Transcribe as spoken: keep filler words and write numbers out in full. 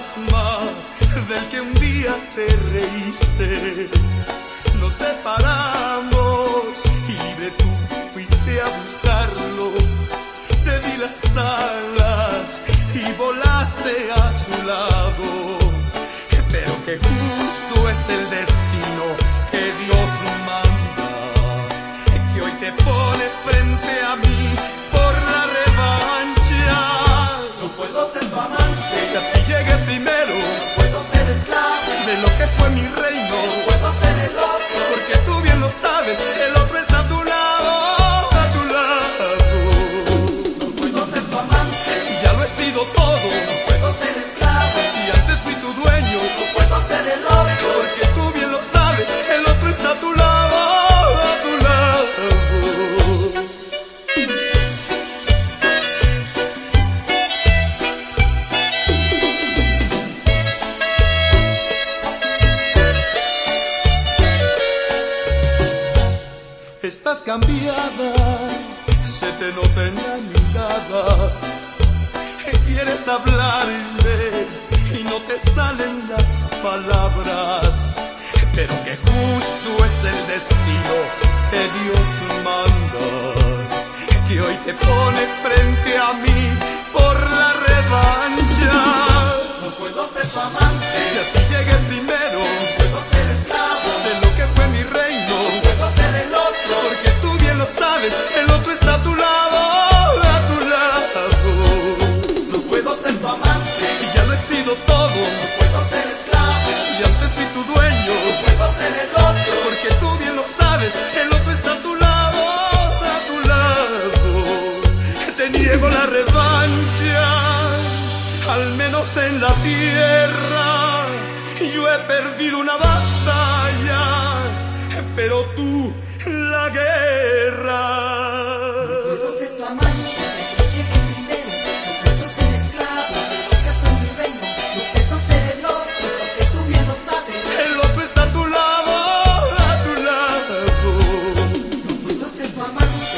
fantasma del que un día te reíste. Nos separamos y de tú fuiste a buscarlo. Te di las alas y volaste a su lado. Pero que justo es el destino que Dios manda, que hoy te pone frente a mí por la revancha. No puedo ser tu amante, si a ti llegué primero. No puedo ser esclavo de lo que fue mi reino. No puedo ser el otro, porque tú bien lo sabes, el otro está a tu lado, a tu lado. No puedo ser tu amante, si ya lo he sido todo. No puedo ser esclavo, si antes fui tu dueño. No puedo ser el otro, porque tú bien lo sabes, el otro está a tu lado, a tu lado. Estás cambiada, se te nota en la mirada. Quieres hablarme y no te salen las palabras. Pero que justo es el destino que Dios manda, que hoy te pone frente a mí por la revancha. No puedo ser tu amante, si a ti llegué primero. No puedo ser esclavo de lo que fue mi reino. No puedo ser el otro, porque tú bien lo sabes, el otro está a tu lado, a tu lado. No puedo ser tu amante, si ya lo he sido todo. No puedo ser esclavo si antes fui tu dueño. No puedo ser el otro, porque tú bien lo sabes, el otro está a tu lado, a tu lado. Te niego la revancha, al menos en la tierra. Yo he perdido una batalla, pero tú la guerra. No puedo ser tu amante, que llegue primero. No puedo ser esclavo de lo que fue mi reino. No puedo ser el otro, porque tú bien lo sabes. El otro está a tu lado, a tu lado. No puedo ser tu amante,